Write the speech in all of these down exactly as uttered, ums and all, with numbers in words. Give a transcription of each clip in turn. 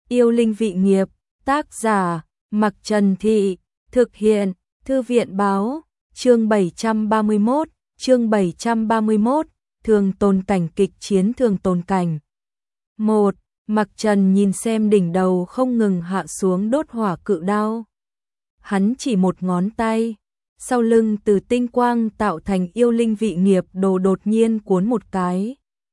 Yêu linh vị nghiệp, tác giả, Mặc Trần Thị, thực hiện, Thư viện báo, chương bảy trăm ba mươi mốt, chương bảy trăm ba mươi mốt, thường tồn cảnh kịch chiến thường tồn cảnh. một. Mặc Trần nhìn xem đỉnh đầu không ngừng hạ xuống đốt hỏa cự đao. Hắn chỉ một ngón tay, sau lưng từ tinh quang tạo thành yêu linh vị nghiệp đồ đột nhiên cuốn một cái.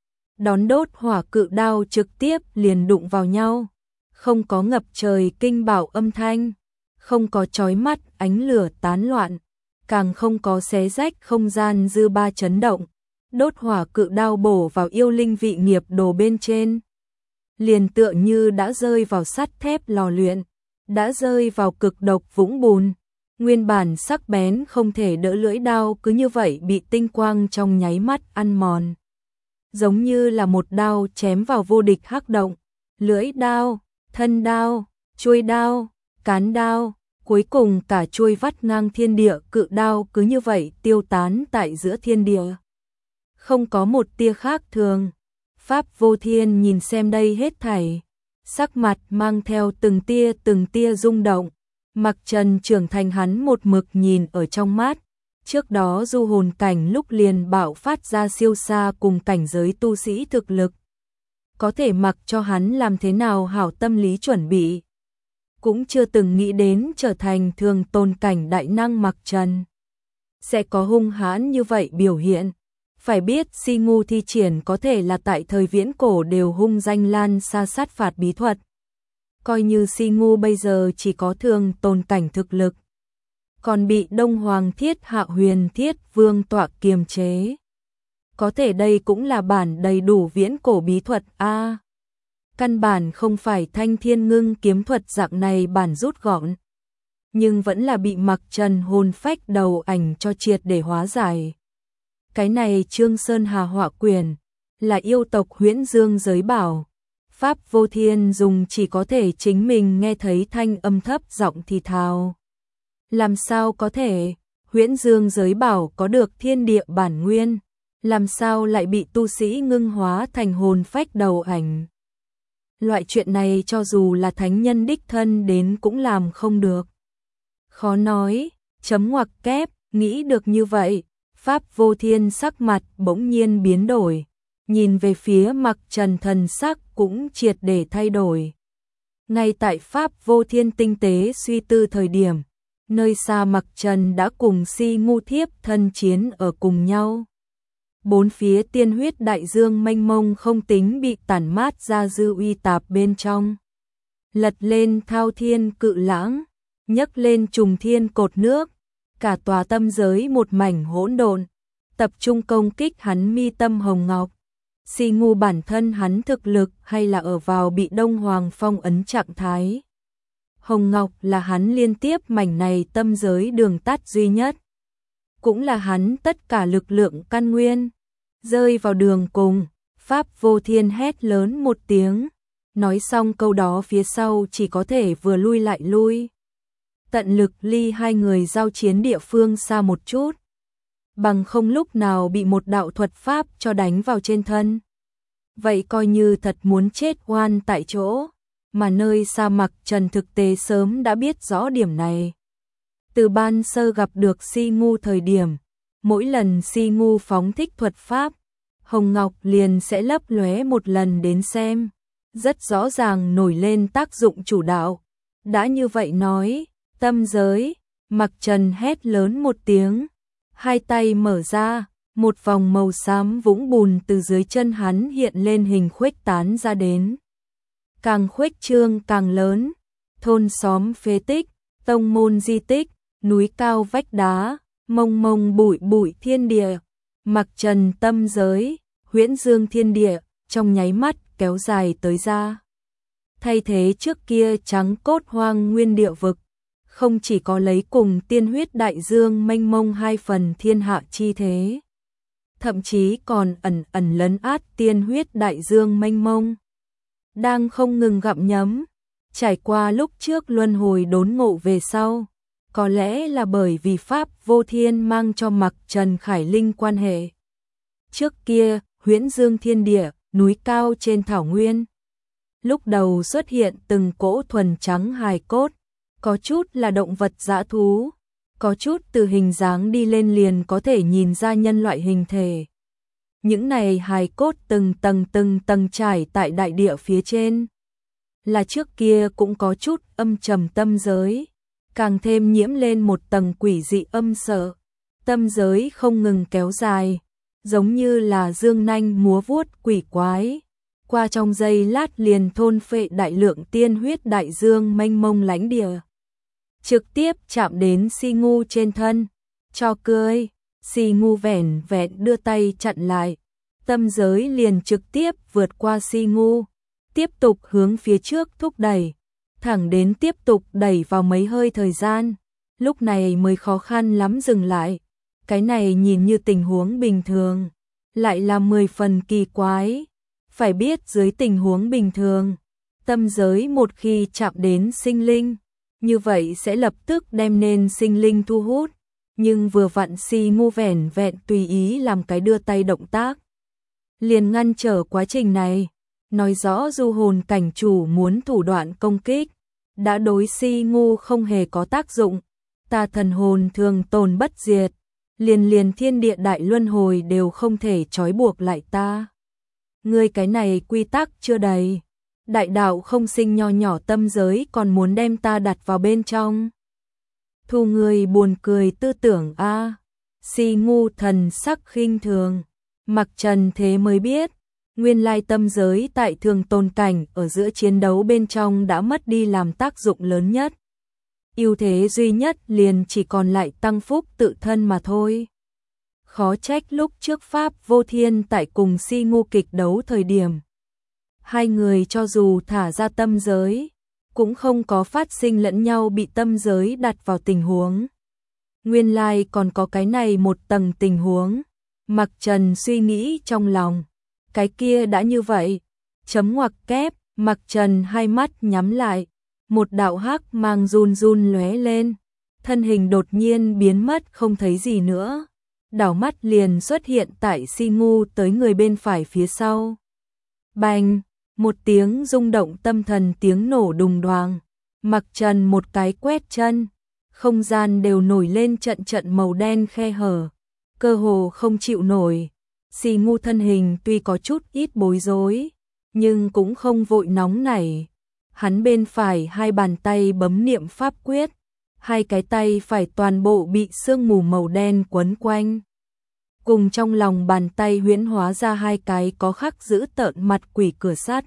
Đón đốt hỏa cự đao trực tiếp liền đụng vào nhau, không có ngập trời kinh bảo âm thanh, không có chói mắt ánh lửa tán loạn, càng không có xé rách không gian dư ba chấn động. Đốt hỏa cự đao bổ vào yêu linh vị nghiệp đồ bên trên, liền tựa như đã rơi vào sắt thép lò luyện, đã rơi vào cực độc vũng bùn. Nguyên bản sắc bén không thể đỡ lưỡi đao cứ như vậy bị tinh quang trong nháy mắt ăn mòn. Giống như là một đao chém vào vô địch hắc động, lưỡi đao, thân đao, chuôi đao, cán đao, cuối cùng cả chuôi vắt ngang thiên địa cự đao cứ như vậy tiêu tán tại giữa thiên địa. Không có một tia khác thường. Pháp Vô Thiên nhìn xem đây hết thảy, sắc mặt mang theo từng tia từng tia rung động. Mặc Trần trưởng thành hắn một mực nhìn ở trong mắt, trước đó du hồn cảnh lúc liền bạo phát ra siêu xa cùng cảnh giới tu sĩ thực lực. Có thể mặc cho hắn làm thế nào hảo tâm lý chuẩn bị. Cũng chưa từng nghĩ đến trở thành thường tồn cảnh đại năng Mặc Trần sẽ có hung hãn như vậy biểu hiện. Phải biết Si Ngu thi triển có thể là tại thời viễn cổ đều hung danh lan xa sát phạt bí thuật. Coi như Si Ngu bây giờ chỉ có thường tồn cảnh thực lực, còn bị Đông Hoàng Thiết Hạ Huyền Thiết Vương tọa kiềm chế. Có thể đây cũng là bản đầy đủ viễn cổ bí thuật a. À, căn bản không phải Thanh Thiên Ngưng kiếm thuật dạng này bản rút gọn, nhưng vẫn là bị Mặc Trần hồn phách đầu ảnh cho triệt để hóa giải. Cái này Trương Sơn Hà Họa Quyền là yêu tộc Huyễn Dương giới bảo. Pháp Vô Thiên dùng chỉ có thể chính mình nghe thấy thanh âm thấp giọng thì thào. Làm sao có thể, Huyễn Dương giới bảo có được thiên địa bản nguyên, làm sao lại bị tu sĩ ngưng hóa thành hồn phách đầu ảnh. Loại chuyện này cho dù là thánh nhân đích thân đến cũng làm không được. Khó nói, chấm ngoặc kép, nghĩ được như vậy, Pháp Vô Thiên sắc mặt bỗng nhiên biến đổi. Nhìn về phía Mặc Trần thần sắc cũng triệt để thay đổi. Ngay tại Pháp Vô Thiên tinh tế suy tư thời điểm, nơi xa Mặc Trần đã cùng Si Ngu thiếp thân chiến ở cùng nhau. Bốn phía tiên huyết đại dương mênh mông không tính bị tản mát ra dư uy tạp bên trong. Lật lên thao thiên cự lãng, nhấc lên trùng thiên cột nước, cả tòa tâm giới một mảnh hỗn độn, tập trung công kích hắn mi tâm hồng ngọc. Si Ngu bản thân hắn thực lực hay là ở vào bị Đông Hoàng phong ấn trạng thái. Hồng Ngọc là hắn liên tiếp mảnh này tâm giới đường tắt duy nhất. Cũng là hắn tất cả lực lượng căn nguyên. Rơi vào đường cùng, Pháp Vô Thiên hét lớn một tiếng. Nói xong câu đó phía sau chỉ có thể vừa lui lại lui. Tận lực ly hai người giao chiến địa phương xa một chút. Bằng không lúc nào bị một đạo thuật pháp cho đánh vào trên thân. Vậy coi như thật muốn chết oan tại chỗ, mà nơi xa Mặc Trần thực tế sớm đã biết rõ điểm này. Từ ban sơ gặp được Si Ngu thời điểm, mỗi lần Si Ngu phóng thích thuật pháp, Hồng Ngọc liền sẽ lấp lóe một lần đến xem, rất rõ ràng nổi lên tác dụng chủ đạo. Đã như vậy nói, tâm giới, Mặc Trần hét lớn một tiếng. Hai tay mở ra, một vòng màu xám vũng bùn từ dưới chân hắn hiện lên hình khuếch tán ra đến. Càng khuếch trương càng lớn, thôn xóm phế tích, tông môn di tích, núi cao vách đá, mông mông bụi bụi thiên địa, Mặc Trần tâm giới, Huyễn Dương thiên địa, trong nháy mắt kéo dài tới ra. Thay thế trước kia trắng cốt hoang nguyên địa vực. Không chỉ có lấy cùng tiên huyết đại dương mênh mông hai phần thiên hạ chi thế, thậm chí còn ẩn ẩn lấn át tiên huyết đại dương mênh mông, đang không ngừng gặm nhấm. Trải qua lúc trước luân hồi đốn ngộ về sau, có lẽ là bởi vì Pháp Vô Thiên mang cho Mặc Trần Khải Linh quan hệ. Trước kia, Huyễn Dương thiên địa, núi cao trên thảo nguyên, lúc đầu xuất hiện từng cỗ thuần trắng hài cốt, có chút là động vật dã thú, có chút từ hình dáng đi lên liền có thể nhìn ra nhân loại hình thể. Những này hài cốt từng tầng từng tầng trải tại đại địa phía trên. Là trước kia cũng có chút âm trầm tâm giới, càng thêm nhiễm lên một tầng quỷ dị âm sợ. Tâm giới không ngừng kéo dài, giống như là dương nanh múa vuốt quỷ quái. Qua trong giây lát liền thôn phệ đại lượng tiên huyết đại dương mênh mông lãnh địa. Trực tiếp chạm đến Si Ngu trên thân, cho cười, Si Ngu vẻn vẹn đưa tay chặn lại. Tâm giới liền trực tiếp vượt qua Si Ngu, tiếp tục hướng phía trước thúc đẩy, thẳng đến tiếp tục đẩy vào mấy hơi thời gian, lúc này mới khó khăn lắm dừng lại. Cái này nhìn như tình huống bình thường, lại là mười phần kỳ quái. Phải biết dưới tình huống bình thường, tâm giới một khi chạm đến sinh linh, như vậy sẽ lập tức đem nên sinh linh thu hút. Nhưng vừa vặn Si Ngu vẻn vẹn tùy ý làm cái đưa tay động tác, liền ngăn trở quá trình này, nói rõ du hồn cảnh chủ muốn thủ đoạn công kích, đã đối Si Ngu không hề có tác dụng. Ta thần hồn thường tồn bất diệt, liền liền thiên địa đại luân hồi đều không thể trói buộc lại ta. Ngươi cái này quy tắc chưa đầy, đại đạo không sinh nho nhỏ tâm giới còn muốn đem ta đặt vào bên trong. Thu người buồn cười tư tưởng a. À. Si Ngu thần sắc khinh thường, Mặc Trần thế mới biết, nguyên lai tâm giới tại thường tồn cảnh ở giữa chiến đấu bên trong đã mất đi làm tác dụng lớn nhất. Ưu thế duy nhất liền chỉ còn lại tăng phúc tự thân mà thôi. Khó trách lúc trước Pháp Vô Thiên tại cùng Si Ngu kịch đấu thời điểm, hai người cho dù thả ra tâm giới, cũng không có phát sinh lẫn nhau bị tâm giới đặt vào tình huống. Nguyên lai còn có cái này một tầng tình huống. Mặc Trần suy nghĩ trong lòng, cái kia đã như vậy, chấm ngoặc kép. Mặc Trần hai mắt nhắm lại, một đạo hắc mang run run lóe lên, thân hình đột nhiên biến mất không thấy gì nữa. Đảo mắt liền xuất hiện tại Si Ngu tới người bên phải phía sau. Bành, một tiếng rung động tâm thần tiếng nổ đùng đoàng. Mặc Trần một cái quét chân, không gian đều nổi lên trận trận màu đen khe hở, cơ hồ không chịu nổi. Si Ngu thân hình tuy có chút ít bối rối, nhưng cũng không vội nóng nảy. Hắn bên phải hai bàn tay bấm niệm pháp quyết, hai cái tay phải toàn bộ bị sương mù màu đen quấn quanh. Cùng trong lòng bàn tay huyễn hóa ra hai cái có khắc giữ tợn mặt quỷ cửa sắt.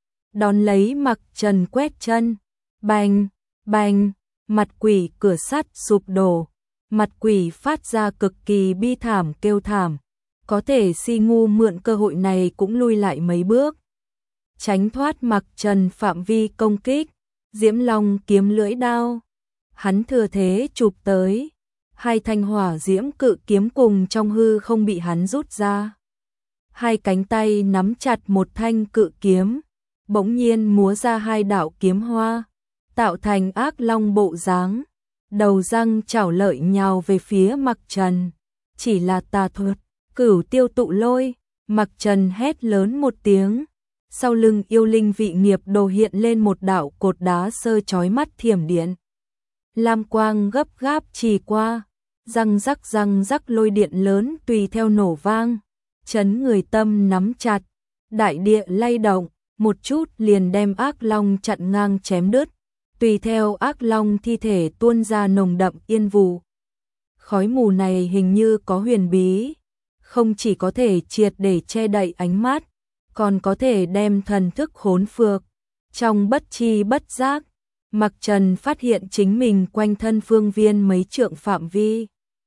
Đón lấy Mặc Trần quét chân, bành, bành, mặt quỷ cửa sắt sụp đổ. Mặt quỷ phát ra cực kỳ bi thảm kêu thảm. Có thể Si Ngu mượn cơ hội này cũng lui lại mấy bước, tránh thoát Mặc Trần phạm vi công kích. Diễm Long kiếm lưỡi đao, hắn thừa thế chụp tới, hai thanh hỏa diễm cự kiếm cùng trong hư không bị hắn rút ra. Hai cánh tay nắm chặt một thanh cự kiếm, bỗng nhiên múa ra hai đạo kiếm hoa, tạo thành ác long bộ dáng, đầu răng chảo lợi nhào về phía Mặc Trần. Chỉ là tà thuật, Cửu Tiêu Tụ Lôi. Mặc Trần hét lớn một tiếng, sau lưng yêu linh vị nghiệp đồ hiện lên một đạo cột đá sơ chói mắt thiểm điện. Lam quang gấp gáp trì qua, răng rắc răng rắc lôi điện lớn tùy theo nổ vang, chấn người tâm nắm chặt, đại địa lay động, một chút liền đem ác long chặn ngang chém đứt, tùy theo ác long thi thể tuôn ra nồng đậm yên vụ. Khói mù này hình như có huyền bí, không chỉ có thể triệt để che đậy ánh mắt, còn có thể đem thần thức khốn phược. Trong bất chi bất giác, Mặc Trần phát hiện chính mình quanh thân phương viên mấy trượng phạm vi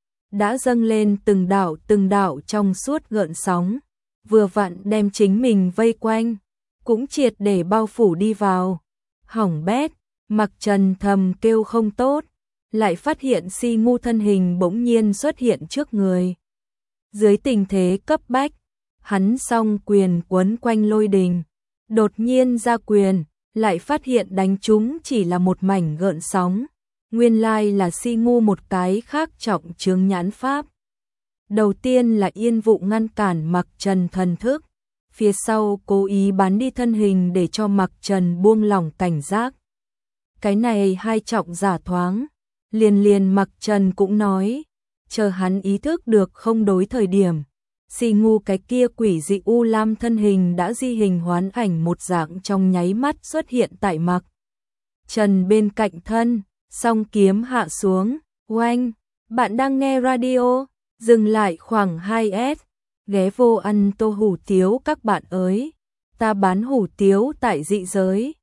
đã dâng lên từng đạo từng đạo trong suốt gợn sóng, vừa vặn đem chính mình vây quanh, cũng triệt để bao phủ đi vào. Hỏng bét, Mặc Trần thầm kêu không tốt, lại phát hiện Si Ngu thân hình bỗng nhiên xuất hiện trước người. Dưới tình thế cấp bách, hắn song quyền quấn quanh lôi đình, đột nhiên ra quyền, lại phát hiện đánh chúng chỉ là một mảnh gợn sóng. Nguyên lai là Si Ngu một cái khác trọng chướng nhãn pháp. Đầu tiên là yên vụ ngăn cản Mặc Trần thần thức, phía sau cố ý bán đi thân hình để cho Mặc Trần buông lỏng cảnh giác. Cái này hai trọng giả thoáng, liền liền Mặc Trần cũng nói, chờ hắn ý thức được không đối thời điểm. Xì ngu cái kia quỷ dị u lam thân hình đã di hình hoán ảnh một dạng trong nháy mắt xuất hiện tại Mặc Trần bên cạnh thân, song kiếm hạ xuống, oanh, bạn đang nghe radio, dừng lại khoảng hai s, ghé vô ăn tô hủ tiếu các bạn ơi, ta bán hủ tiếu tại dị giới.